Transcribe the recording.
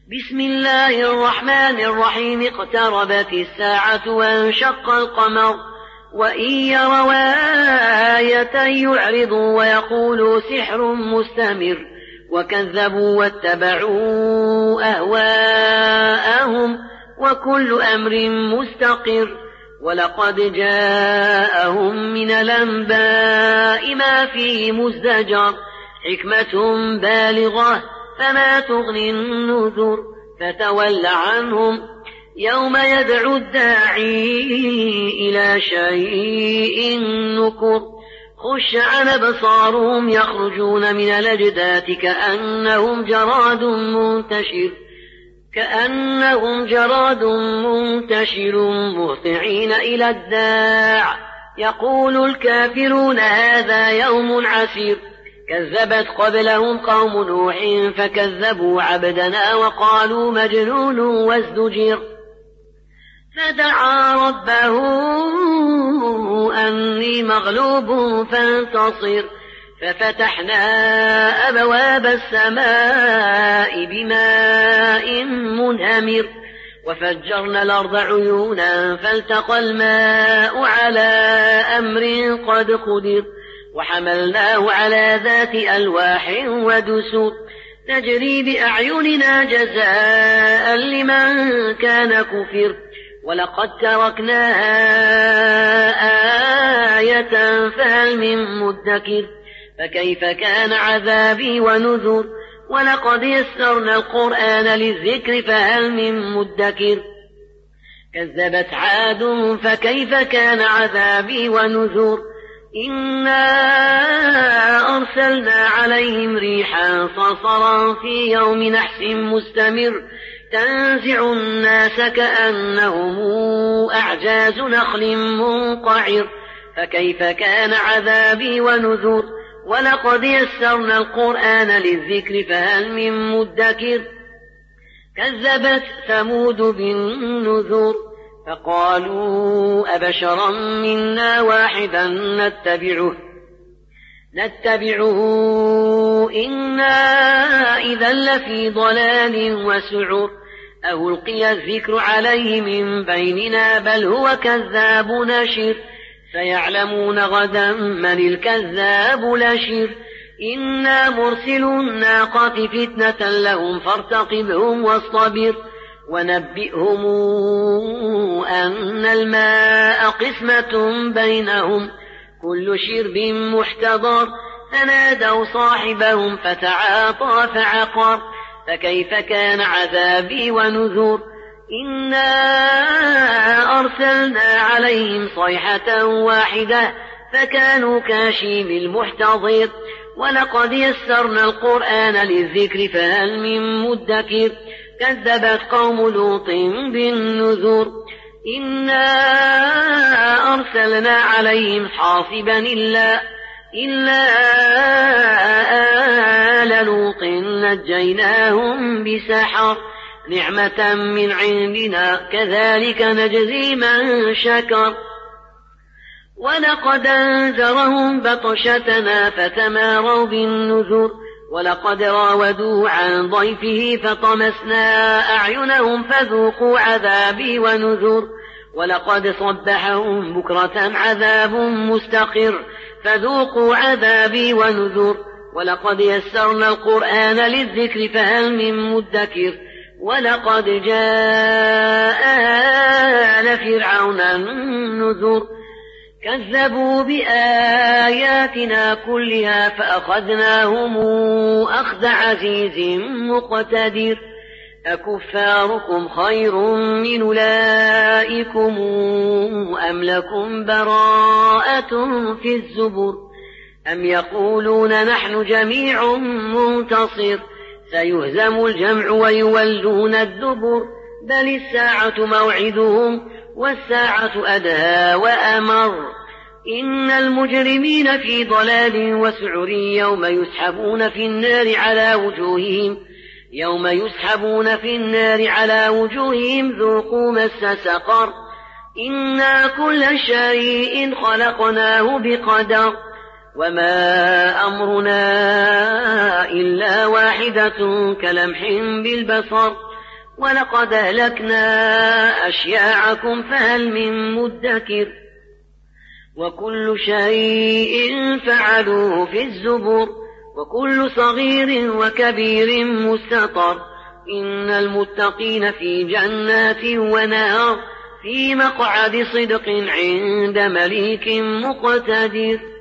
بسم الله الرحمن الرحيم. اقتربت الساعة وانشق القمر وإن يروا آية يعرضوا ويقولوا سحر مستمر وكذبوا واتبعوا أهواءهم وكل أمر مستقر. ولقد جاءهم من الأنباء ما فيه مزدجر حكمة بالغة فما تغني النذر. فتول عنهم يوم يدعو الداعي إلى شيء نكر. خش عن أبصارهم يخرجون من الأجداث كأنهم جراد منتشر مهطعين إلى الداع يقول الكافرون هذا يوم عسير. كذبت قبلهم قوم نوح فكذبوا عبدنا وقالوا مجنون وازدجر. فدعا ربه أني مغلوب فانتصر. ففتحنا أبواب السماء بماء منهمر وفجرنا الأرض عيونا فالتقى الماء على أمر قد قدر. وحملناه على ذات ألواح ودسر تجري بأعيننا جزاء لمن كان كفر. ولقد تركناها آية فهل من مدكر. فكيف كان عذابي ونذر. ولقد يسرنا القرآن للذكر فهل من مدكر. كذبت عاد فكيف كان عذابي ونذر. إنا أرسلنا عليهم ريحا صرصرا في يوم نحس مستمر تنزع الناس كأنهم أعجاز نخل منقعر. فكيف كان عذابي ونذر. ولقد يسرنا القرآن للذكر فهل من مدكر. كذبت ثمود بالنذر فقالوا أبشرا منا واحدا نتبعه إنا إذا لفي ضلال وسعر. ألقي الذكر عليه من بيننا بل هو كذاب نشر. فيعلمون غدا من الكذاب الأشر. إنا مرسل الناقة فتنة لهم فارتقبهم واصطبر. ونبئهم أن الماء قسمة بينهم كل شرب محتضر. فنادوا صاحبهم فتعاطى فعقر. فكيف كان عذابي ونذر. إنا أرسلنا عليهم صيحة واحدة فكانوا كهشيم المحتضر. ولقد يسرنا القرآن للذكر فهل من مدكر. كذبت قوم لوط بالنذر. إنا أرسلنا عليهم حاصبا إلا آل لوط نجيناهم بسحر نعمة من عندنا كذلك نجزي من شكر. ولقد أنذرهم بطشتنا فتماروا بالنذر. ولقد راودوه عن ضيفه فطمسنا أعينهم فذوقوا عذابي ونذر. ولقد صبحهم بكرة عذاب مستقر فذوقوا عذابي ونذر. ولقد يسرنا القرآن للذكر فهل من مدكر. ولقد جاء آل فرعون النذر. كذبوا بآياتنا كلها فأخذناهم أخذ عزيز مقتدر. أكفاركم خير من أولئكم أم لكم براءة في الزبر. أم يقولون نحن جميع منتصر. سيهزم الجمع ويولون الدبر. بل الساعة موعدهم والساعة أدهى وأمر. إن المجرمين في ضلال وسعر يوم يسحبون في النار على وجوههم ذوقوا مس سقر. إنا كل شيء خلقناه بقدر وما أمرنا إلا واحدة كلمح بالبصر ولقد أهلكنا أشياعكم فهل من مدكر وكل شيء فعلوه في الزبر وكل صغير وكبير مستطر إن المتقين في جنات ونهر في مقعد صدق عند مليك مقتدر.